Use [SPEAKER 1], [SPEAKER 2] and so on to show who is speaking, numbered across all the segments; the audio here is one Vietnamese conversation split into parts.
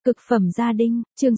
[SPEAKER 1] Cực phẩm gia đình, chương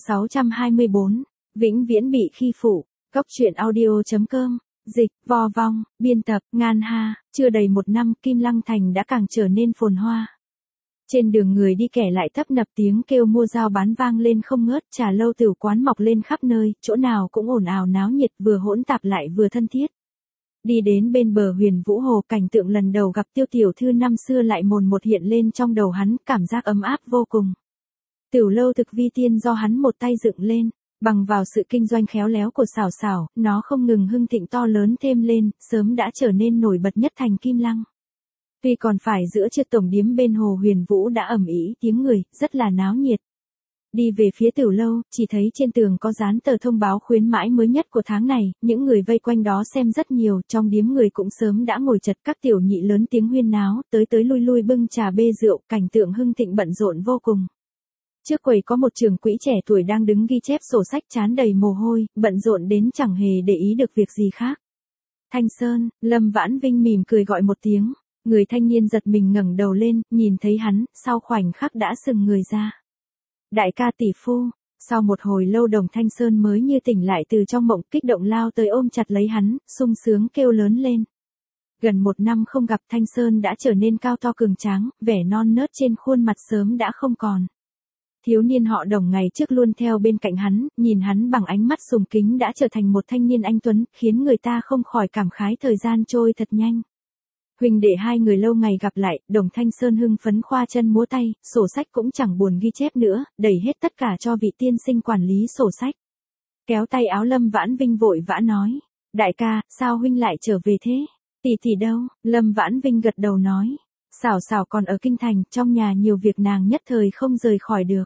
[SPEAKER 1] 624, vĩnh viễn bị khi phụ. Góc truyện audio.com, dịch, vo vong, biên tập, Ngan Ha. Chưa đầy một năm, Kim Lăng Thành đã càng trở nên phồn hoa. Trên đường người đi kẻ lại tấp nập, tiếng kêu mua giao bán vang lên không ngớt, trà lâu tửu quán mọc lên khắp nơi, chỗ nào cũng ồn ào náo nhiệt, vừa hỗn tạp lại vừa thân thiết. Đi đến bên bờ Huyền Vũ Hồ, cảnh tượng lần đầu gặp Tiêu tiểu thư năm xưa lại mồn một hiện lên trong đầu hắn, cảm giác ấm áp vô cùng. Tiểu lâu thực vi tiên do hắn một tay dựng lên, bằng vào sự kinh doanh khéo léo của Sảo Sảo, nó không ngừng hưng thịnh to lớn thêm lên, sớm đã trở nên nổi bật nhất thành Kim Lăng. Tuy còn phải giữa trưa, tổng điếm bên hồ Huyền Vũ đã ầm ĩ tiếng người, rất là náo nhiệt. Đi về phía tiểu lâu, chỉ thấy trên tường có dán tờ thông báo khuyến mãi mới nhất của tháng này, những người vây quanh đó xem rất nhiều, trong điếm người cũng sớm đã ngồi chật, các tiểu nhị lớn tiếng huyên náo, tới lui lui bưng trà bê rượu, cảnh tượng hưng thịnh bận rộn vô cùng. Trước quầy có một trưởng quỹ trẻ tuổi đang đứng ghi chép sổ sách, trán đầy mồ hôi, bận rộn đến chẳng hề để ý được việc gì khác. Thanh Sơn, Lâm Vãn Vinh mỉm cười gọi một tiếng, người thanh niên giật mình ngẩng đầu lên, nhìn thấy hắn, sau khoảnh khắc đã sừng người ra. Đại ca tỷ phu. Sau một hồi lâu Đồng Thanh Sơn mới như tỉnh lại từ trong mộng, kích động lao tới ôm chặt lấy hắn, sung sướng kêu lớn lên. Gần một năm không gặp, Thanh Sơn đã trở nên cao to cường tráng, vẻ non nớt trên khuôn mặt sớm đã không còn. Thiếu niên họ Đồng ngày trước luôn theo bên cạnh hắn, nhìn hắn bằng ánh mắt sùng kính đã trở thành một thanh niên anh tuấn, khiến người ta không khỏi cảm khái thời gian trôi thật nhanh. Huynh đệ hai người lâu ngày gặp lại, Đồng Thanh Sơn hưng phấn khoa chân múa tay, sổ sách cũng chẳng buồn ghi chép nữa, đẩy hết tất cả cho vị tiên sinh quản lý sổ sách. Kéo tay áo Lâm Vãn Vinh vội vã nói, đại ca, sao huynh lại trở về thế? Tỷ đâu? Lâm Vãn Vinh gật đầu nói, Sảo Sảo còn ở kinh thành, trong nhà nhiều việc nàng nhất thời không rời khỏi được.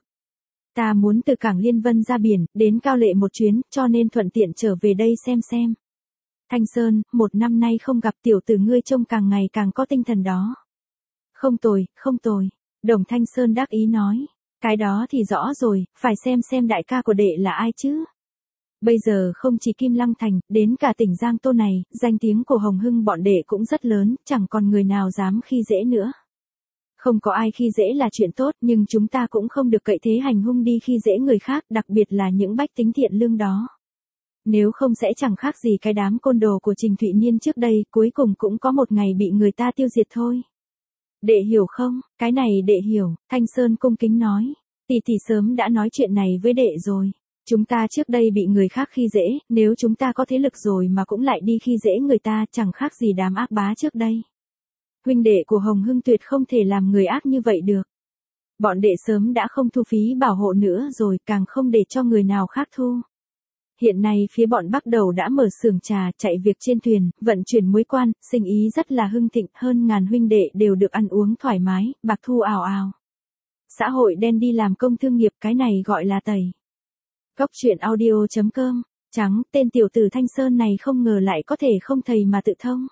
[SPEAKER 1] Ta muốn từ cảng Liên Vân ra biển, đến Cao Lệ một chuyến, cho nên thuận tiện trở về đây xem. Thanh Sơn, một năm nay không gặp, tiểu tử ngươi trông càng ngày càng có tinh thần đó. Không tồi. Đồng Thanh Sơn đắc ý nói. Cái đó thì rõ rồi, phải xem đại ca của đệ là ai chứ. Bây giờ không chỉ Kim Lăng Thành, đến cả tỉnh Giang Tô này, danh tiếng của Hồng Hưng bọn đệ cũng rất lớn, chẳng còn người nào dám khi dễ nữa. Không có ai khi dễ là chuyện tốt, nhưng chúng ta cũng không được cậy thế hành hung đi khi dễ người khác, đặc biệt là những bách tính thiện lương đó. Nếu không sẽ chẳng khác gì cái đám côn đồ của Trình Thụy Niên trước đây, cuối cùng cũng có một ngày bị người ta tiêu diệt thôi. Đệ hiểu không? Cái này đệ hiểu, Thanh Sơn cung kính nói. Tỷ sớm đã nói chuyện này với đệ rồi. Chúng ta trước đây bị người khác khi dễ, nếu chúng ta có thế lực rồi mà cũng lại đi khi dễ người ta, chẳng khác gì đám ác bá trước đây. Huynh đệ của Hồng Hưng tuyệt không thể làm người ác như vậy được. Bọn đệ sớm đã không thu phí bảo hộ nữa rồi, càng không để cho người nào khác thu. Hiện nay phía bọn Bắc Đầu đã mở xưởng trà, chạy việc trên thuyền, vận chuyển muối quan, sinh ý rất là hưng thịnh, hơn ngàn huynh đệ đều được ăn uống thoải mái, bạc thu ào ào. Xã hội đen đi làm công thương nghiệp, cái này gọi là tẩy. Góc truyện audio.com, trắng, tên tiểu tử Thanh Sơn này không ngờ lại có thể không thầy mà tự thông.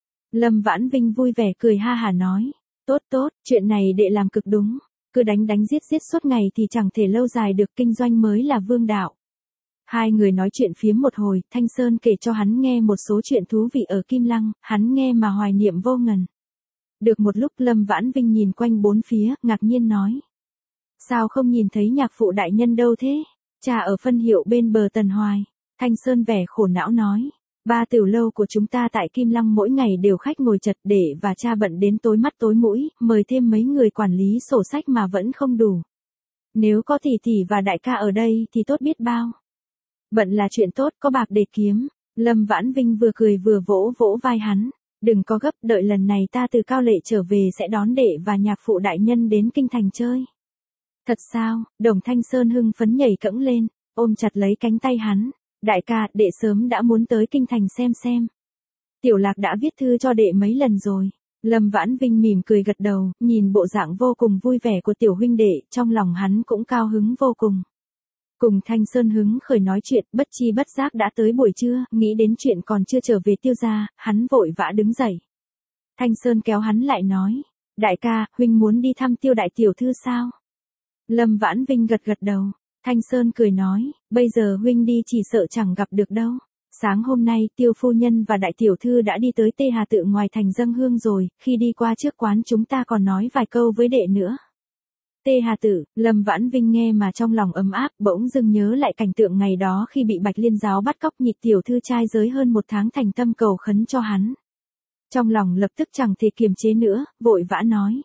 [SPEAKER 1] Lâm Vãn Vinh vui vẻ cười ha hả nói, tốt, chuyện này đệ làm cực đúng, cứ đánh giết suốt ngày thì chẳng thể lâu dài được, kinh doanh mới là vương đạo. Hai người nói chuyện phiếm một hồi, Thanh Sơn kể cho hắn nghe một số chuyện thú vị ở Kim Lăng, hắn nghe mà hoài niệm vô ngần. Được một lúc Lâm Vãn Vinh nhìn quanh bốn phía, ngạc nhiên nói. Sao không nhìn thấy nhạc phụ đại nhân đâu thế? Cha ở phân hiệu bên bờ Tần Hoài. Thanh Sơn vẻ khổ não nói. Ba tiểu lâu của chúng ta tại Kim Lăng mỗi ngày đều khách ngồi chật, để và cha bận đến tối mắt tối mũi, mời thêm mấy người quản lý sổ sách mà vẫn không đủ. Nếu có tỷ và đại ca ở đây thì tốt biết bao. Bận là chuyện tốt, có bạc để kiếm. Lâm Vãn Vinh vừa cười vừa vỗ vai hắn. Đừng có gấp, đợi lần này ta từ Cao Lệ trở về sẽ đón đệ và nhạc phụ đại nhân đến kinh thành chơi. Thật sao? Đồng Thanh Sơn hưng phấn nhảy cẫng lên, ôm chặt lấy cánh tay hắn. Đại ca, đệ sớm đã muốn tới kinh thành xem. Tiểu Lạc đã viết thư cho đệ mấy lần rồi. Lâm Vãn Vinh mỉm cười gật đầu, nhìn bộ dạng vô cùng vui vẻ của tiểu huynh đệ, trong lòng hắn cũng cao hứng vô cùng. Cùng Thanh Sơn hứng khởi nói chuyện, bất chi bất giác đã tới buổi trưa, nghĩ đến chuyện còn chưa trở về Tiêu gia, hắn vội vã đứng dậy. Thanh Sơn kéo hắn lại nói, đại ca, huynh muốn đi thăm Tiêu đại tiểu thư sao? Lâm Vãn Vinh gật đầu. Thanh Sơn cười nói, bây giờ huynh đi chỉ sợ chẳng gặp được đâu. Sáng hôm nay Tiêu phu nhân và đại tiểu thư đã đi tới Tê Hà Tự ngoài thành dâng hương rồi, khi đi qua trước quán chúng ta còn nói vài câu với đệ nữa. Tê Hà Tự, Lâm Vãn Vinh nghe mà trong lòng ấm áp, bỗng dưng nhớ lại cảnh tượng ngày đó khi bị Bạch Liên giáo bắt cóc, Nhị tiểu thư trai giới hơn 1 tháng thành tâm cầu khấn cho hắn. Trong lòng lập tức chẳng thể kiềm chế nữa, vội vã nói.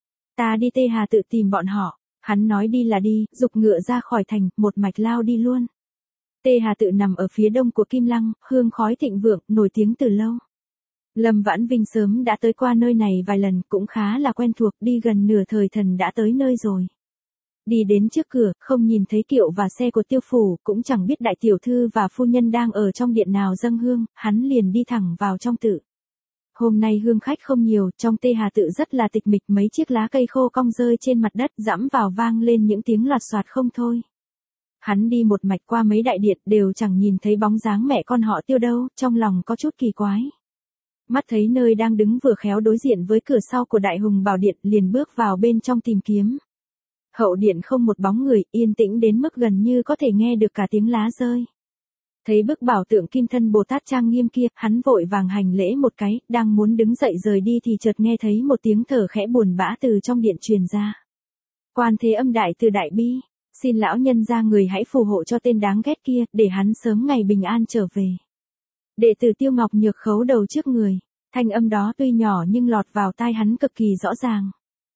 [SPEAKER 1] Ta đi Tê Hà Tự tìm bọn họ. Hắn nói đi là đi, giục ngựa ra khỏi thành, một mạch lao đi luôn. Tê Hà Tự nằm ở phía đông của Kim Lăng, hương khói thịnh vượng, nổi tiếng từ lâu. Lâm Vãn Vinh sớm đã tới qua nơi này vài lần, cũng khá là quen thuộc, đi gần nửa thời thần đã tới nơi rồi. Đi đến trước cửa, không nhìn thấy kiệu và xe của Tiêu phủ, cũng chẳng biết đại tiểu thư và phu nhân đang ở trong điện nào dâng hương, hắn liền đi thẳng vào trong tự. Hôm nay hương khách không nhiều, trong Tê Hà Tự rất là tịch mịch, mấy chiếc lá cây khô cong rơi trên mặt đất dẫm vào vang lên những tiếng loạt soạt không thôi. Hắn đi một mạch qua mấy đại điện đều chẳng nhìn thấy bóng dáng mẹ con họ Tiêu đâu, trong lòng có chút kỳ quái. Mắt thấy nơi đang đứng vừa khéo đối diện với cửa sau của Đại Hùng Bảo Điện, liền bước vào bên trong tìm kiếm. Hậu điện không một bóng người, yên tĩnh đến mức gần như có thể nghe được cả tiếng lá rơi. Thấy bức bảo tượng kim thân Bồ Tát trang nghiêm kia, hắn vội vàng hành lễ một cái, đang muốn đứng dậy rời đi thì chợt nghe thấy một tiếng thở khẽ buồn bã từ trong điện truyền ra. Quan Thế Âm đại từ đại bi, xin lão nhân ra người hãy phù hộ cho tên đáng ghét kia, để hắn sớm ngày bình an trở về. Đệ tử Tiêu Ngọc Nhược khấu đầu trước người, thanh âm đó tuy nhỏ nhưng lọt vào tai hắn cực kỳ rõ ràng.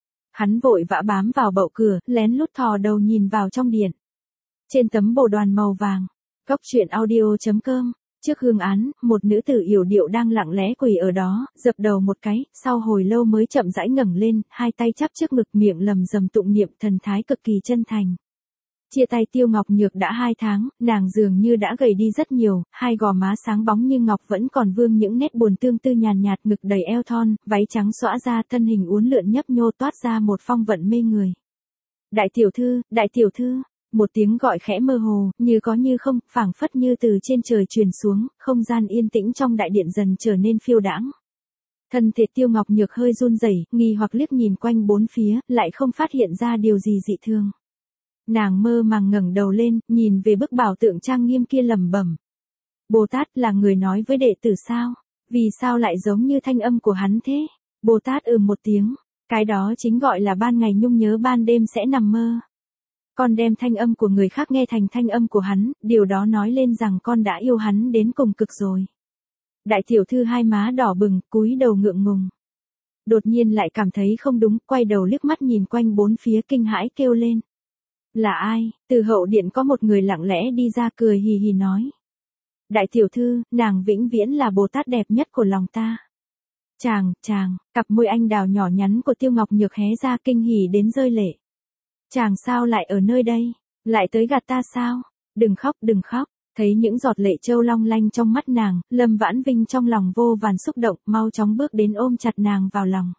[SPEAKER 1] Hắn vội vã bám vào bậu cửa, lén lút thò đầu nhìn vào trong điện. Trên tấm bồ đoàn màu vàng, Góc truyện audio.com, trước hương án, một nữ tử yểu điệu đang lặng lẽ quỳ ở đó, dập đầu một cái, sau hồi lâu mới chậm rãi ngẩng lên, hai tay chắp trước ngực, miệng lầm rầm tụng niệm, thần thái cực kỳ chân thành. Chia tay Tiêu Ngọc Nhược đã 2 tháng, nàng dường như đã gầy đi rất nhiều, hai gò má sáng bóng như ngọc vẫn còn vương những nét buồn tương tư nhàn nhạt, ngực đầy eo thon, váy trắng xõa ra, thân hình uốn lượn nhấp nhô toát ra một phong vận mê người. Đại tiểu thư, đại tiểu thư. Một tiếng gọi khẽ mơ hồ, như có như không, phảng phất như từ trên trời truyền xuống, không gian yên tĩnh trong đại điện dần trở nên phiêu đãng. Thân thể Tiêu Ngọc Nhược hơi run rẩy, nghi hoặc liếc nhìn quanh bốn phía, lại không phát hiện ra điều gì dị thường. Nàng mơ màng ngẩng đầu lên, nhìn về bức bảo tượng trang nghiêm kia lẩm bẩm. Bồ Tát là người nói với đệ tử sao? Vì sao lại giống như thanh âm của hắn thế? Bồ Tát một tiếng, cái đó chính gọi là ban ngày nhung nhớ ban đêm sẽ nằm mơ. Con đem thanh âm của người khác nghe thành thanh âm của hắn, điều đó nói lên rằng con đã yêu hắn đến cùng cực rồi. Đại tiểu thư hai má đỏ bừng, cúi đầu ngượng ngùng. Đột nhiên lại cảm thấy không đúng, quay đầu liếc mắt nhìn quanh bốn phía kinh hãi kêu lên. Là ai? Từ hậu điện có một người lặng lẽ đi ra cười hì hì nói. Đại tiểu thư, nàng vĩnh viễn là Bồ Tát đẹp nhất của lòng ta. Chàng, cặp môi anh đào nhỏ nhắn của Tiêu Ngọc Nhược hé ra kinh hỉ đến rơi lệ. Chàng sao lại ở nơi đây? Lại tới gạt ta sao? Đừng khóc. Thấy những giọt lệ trâu long lanh trong mắt nàng, Lâm Vãn Vinh trong lòng vô vàn xúc động, mau chóng bước đến ôm chặt nàng vào lòng.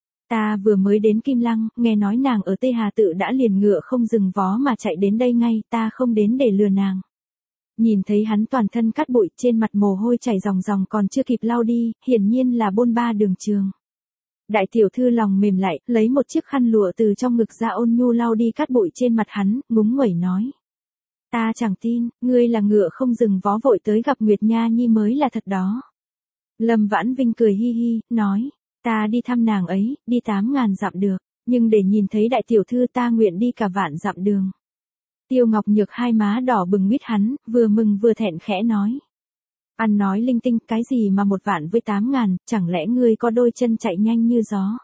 [SPEAKER 1] Ta vừa mới đến Kim Lăng, nghe nói nàng ở Tê Hà Tự đã liền ngựa không dừng vó mà chạy đến đây ngay, ta không đến để lừa nàng. Nhìn thấy hắn toàn thân cát bụi, trên mặt mồ hôi chảy ròng ròng còn chưa kịp lau đi, hiển nhiên là bôn ba đường trường. Đại tiểu thư lòng mềm lại, lấy một chiếc khăn lụa từ trong ngực ra ôn nhu lau đi cát bụi trên mặt hắn, ngúng nguẩy nói. Ta chẳng tin, ngươi là ngựa không dừng vó vội tới gặp Nguyệt Nha Nhi mới là thật đó. Lâm Vãn Vinh cười hi hi, nói, ta đi thăm nàng ấy, đi 8.000 dặm được, nhưng để nhìn thấy đại tiểu thư ta nguyện đi cả vạn dặm đường. Tiêu Ngọc Nhược hai má đỏ bừng mít hắn, vừa mừng vừa thẹn khẽ nói. Ăn nói linh tinh, cái gì mà 1 vạn với 8.000, chẳng lẽ ngươi có đôi chân chạy nhanh như gió.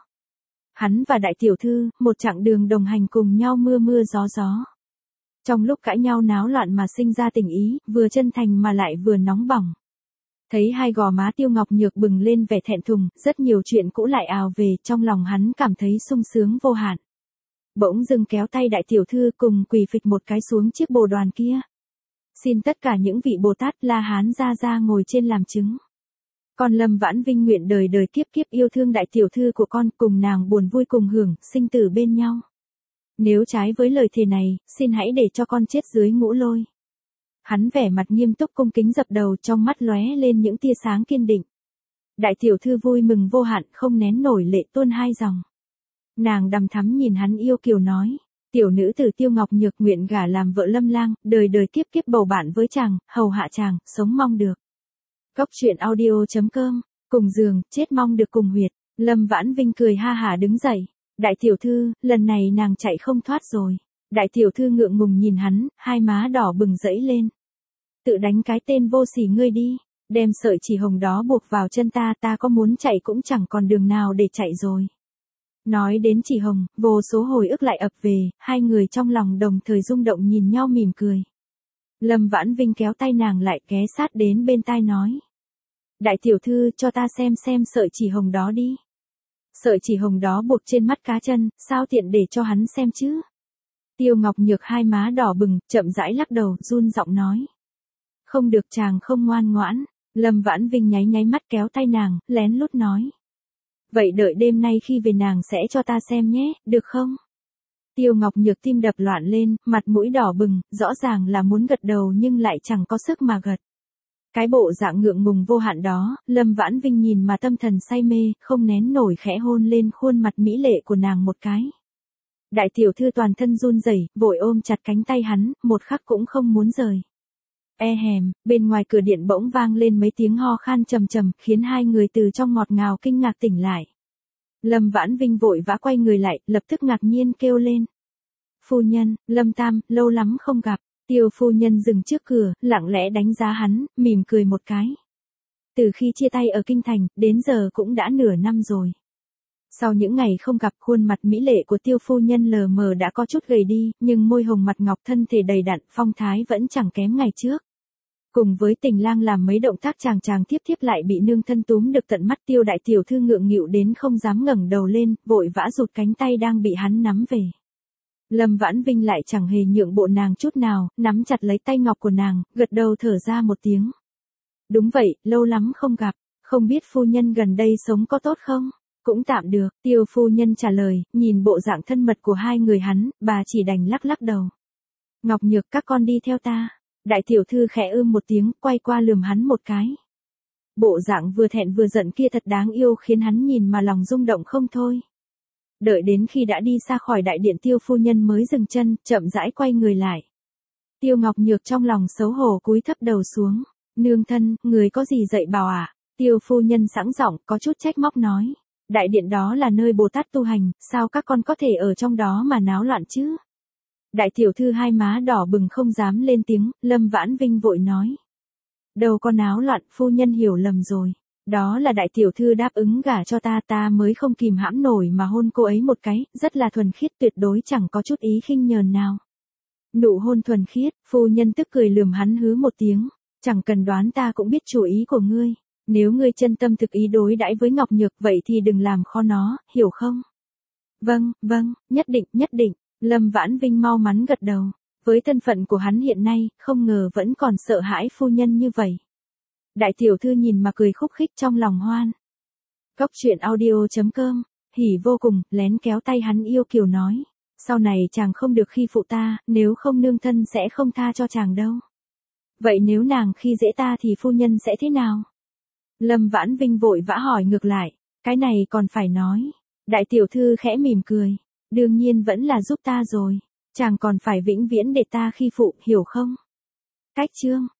[SPEAKER 1] Hắn và đại tiểu thư, một chặng đường đồng hành cùng nhau mưa gió. Trong lúc cãi nhau náo loạn mà sinh ra tình ý, vừa chân thành mà lại vừa nóng bỏng. Thấy hai gò má Tiêu Ngọc Nhược bừng lên vẻ thẹn thùng, rất nhiều chuyện cũ lại ào về, trong lòng hắn cảm thấy sung sướng vô hạn. Bỗng dưng kéo tay đại tiểu thư cùng quỳ phịch một cái xuống chiếc bồ đoàn kia. Xin tất cả những vị Bồ Tát La Hán ra ngồi trên làm chứng. Con Lâm Vãn Vinh nguyện đời đời kiếp kiếp yêu thương đại tiểu thư của con, cùng nàng buồn vui cùng hưởng, sinh tử bên nhau. Nếu trái với lời thề này, xin hãy để cho con chết dưới ngũ lôi. Hắn vẻ mặt nghiêm túc cung kính dập đầu, trong mắt lóe lên những tia sáng kiên định. Đại tiểu thư vui mừng vô hạn, không nén nổi lệ tuôn 2 dòng. Nàng đằm thắm nhìn hắn yêu kiều nói. Tiểu nữ tử Tiêu Ngọc Nhược nguyện gả làm vợ Lâm Lang, đời đời kiếp kiếp bầu bạn với chàng, hầu hạ chàng, sống mong được. Góc truyện audio.com, cùng giường, chết mong được cùng huyệt. Lâm Vãn Vinh cười ha hả đứng dậy. Đại tiểu thư, lần này nàng chạy không thoát rồi. Đại tiểu thư ngượng ngùng nhìn hắn, hai má đỏ bừng rẫy lên. Tự đánh cái tên vô sỉ ngươi đi, đem sợi chỉ hồng đó buộc vào chân ta, ta có muốn chạy cũng chẳng còn đường nào để chạy rồi. Nói đến chỉ hồng, vô số hồi ức lại ập về, hai người trong lòng đồng thời rung động nhìn nhau mỉm cười. Lâm Vãn Vinh kéo tay nàng lại ghé sát đến bên tai nói. Đại tiểu thư cho ta xem sợi chỉ hồng đó đi. Sợi chỉ hồng đó buộc trên mắt cá chân, sao tiện để cho hắn xem chứ? Tiêu Ngọc Nhược hai má đỏ bừng, chậm rãi lắc đầu, run giọng nói. Không được, chàng không ngoan ngoãn. Lâm Vãn Vinh nháy nháy mắt kéo tay nàng, lén lút nói. Vậy đợi đêm nay khi về nàng sẽ cho ta xem nhé, được không? Tiêu Ngọc Nhược tim đập loạn lên, mặt mũi đỏ bừng, rõ ràng là muốn gật đầu nhưng lại chẳng có sức mà gật. Cái bộ dạng ngượng ngùng vô hạn đó, Lâm Vãn Vinh nhìn mà tâm thần say mê, không nén nổi khẽ hôn lên khuôn mặt mỹ lệ của nàng một cái. Đại tiểu thư toàn thân run rẩy, vội ôm chặt cánh tay hắn, một khắc cũng không muốn rời. Bên ngoài cửa điện bỗng vang lên mấy tiếng ho khan trầm trầm, khiến hai người từ trong ngọt ngào kinh ngạc tỉnh lại. Lâm Vãn Vinh vội vã quay người lại, lập tức ngạc nhiên kêu lên. Phu nhân, Lâm Tam, lâu lắm không gặp. Tiêu phu nhân dừng trước cửa, lặng lẽ đánh giá hắn, mỉm cười một cái. Từ khi chia tay ở Kinh Thành, đến giờ cũng đã nửa năm rồi. Sau những ngày không gặp, khuôn mặt mỹ lệ của tiêu phu nhân lờ mờ đã có chút gầy đi, nhưng môi hồng mặt ngọc thân thể đầy đặn, phong thái vẫn chẳng kém ngày trước. Cùng với Tình Lang làm mấy động tác chàng tiếp lại bị nương thân túm được tận mắt, Tiêu đại tiểu thư ngượng nghịu đến không dám ngẩng đầu lên, vội vã rụt cánh tay đang bị hắn nắm về. Lâm Vãn Vinh lại chẳng hề nhượng bộ nàng chút nào, nắm chặt lấy tay ngọc của nàng, gật đầu thở ra một tiếng. Đúng vậy, lâu lắm không gặp, không biết phu nhân gần đây sống có tốt không? Cũng tạm được, Tiêu phu nhân trả lời, nhìn bộ dạng thân mật của hai người hắn, bà chỉ đành lắc lắc đầu. Ngọc Nhược, các con đi theo ta. Đại tiểu thư khẽ một tiếng, quay qua lườm hắn một cái. Bộ dạng vừa thẹn vừa giận kia thật đáng yêu, khiến hắn nhìn mà lòng rung động không thôi. Đợi đến khi đã đi xa khỏi đại điện, Tiêu phu nhân mới dừng chân, chậm rãi quay người lại. Tiêu Ngọc Nhược trong lòng xấu hổ cúi thấp đầu xuống. Nương thân, người có gì dạy bảo ạ? Tiêu phu nhân sẵn giọng, có chút trách móc nói. Đại điện đó là nơi Bồ Tát tu hành, sao các con có thể ở trong đó mà náo loạn chứ? Đại tiểu thư hai má đỏ bừng không dám lên tiếng, Lâm Vãn Vinh vội nói. Đâu có náo loạn, phu nhân hiểu lầm rồi. Đó là đại tiểu thư đáp ứng gả cho ta, ta mới không kìm hãm nổi mà hôn cô ấy một cái, rất là thuần khiết, tuyệt đối chẳng có chút ý khinh nhờn nào. Nụ hôn thuần khiết, phu nhân tức cười lườm hắn hứ một tiếng. Chẳng cần đoán, ta cũng biết chủ ý của ngươi. Nếu ngươi chân tâm thực ý đối đãi với Ngọc Nhược, vậy thì đừng làm khó nó, hiểu không? Vâng, nhất định. Lâm Vãn Vinh mau mắn gật đầu. Với thân phận của hắn hiện nay, không ngờ vẫn còn sợ hãi phu nhân như vậy. Đại tiểu thư nhìn mà cười khúc khích trong lòng hoan. Cốc truyện audio.com, hỉ vô cùng, lén kéo tay hắn yêu kiều nói. Sau này chàng không được khi phụ ta, nếu không nương thân sẽ không tha cho chàng đâu. Vậy nếu nàng khi dễ ta thì phu nhân sẽ thế nào? Lâm Vãn Vinh vội vã hỏi ngược lại, cái này còn phải nói. Đại tiểu thư khẽ mỉm cười. Đương nhiên vẫn là giúp ta rồi. Chàng còn phải vĩnh viễn để ta khi phụ, hiểu không? Cách chương.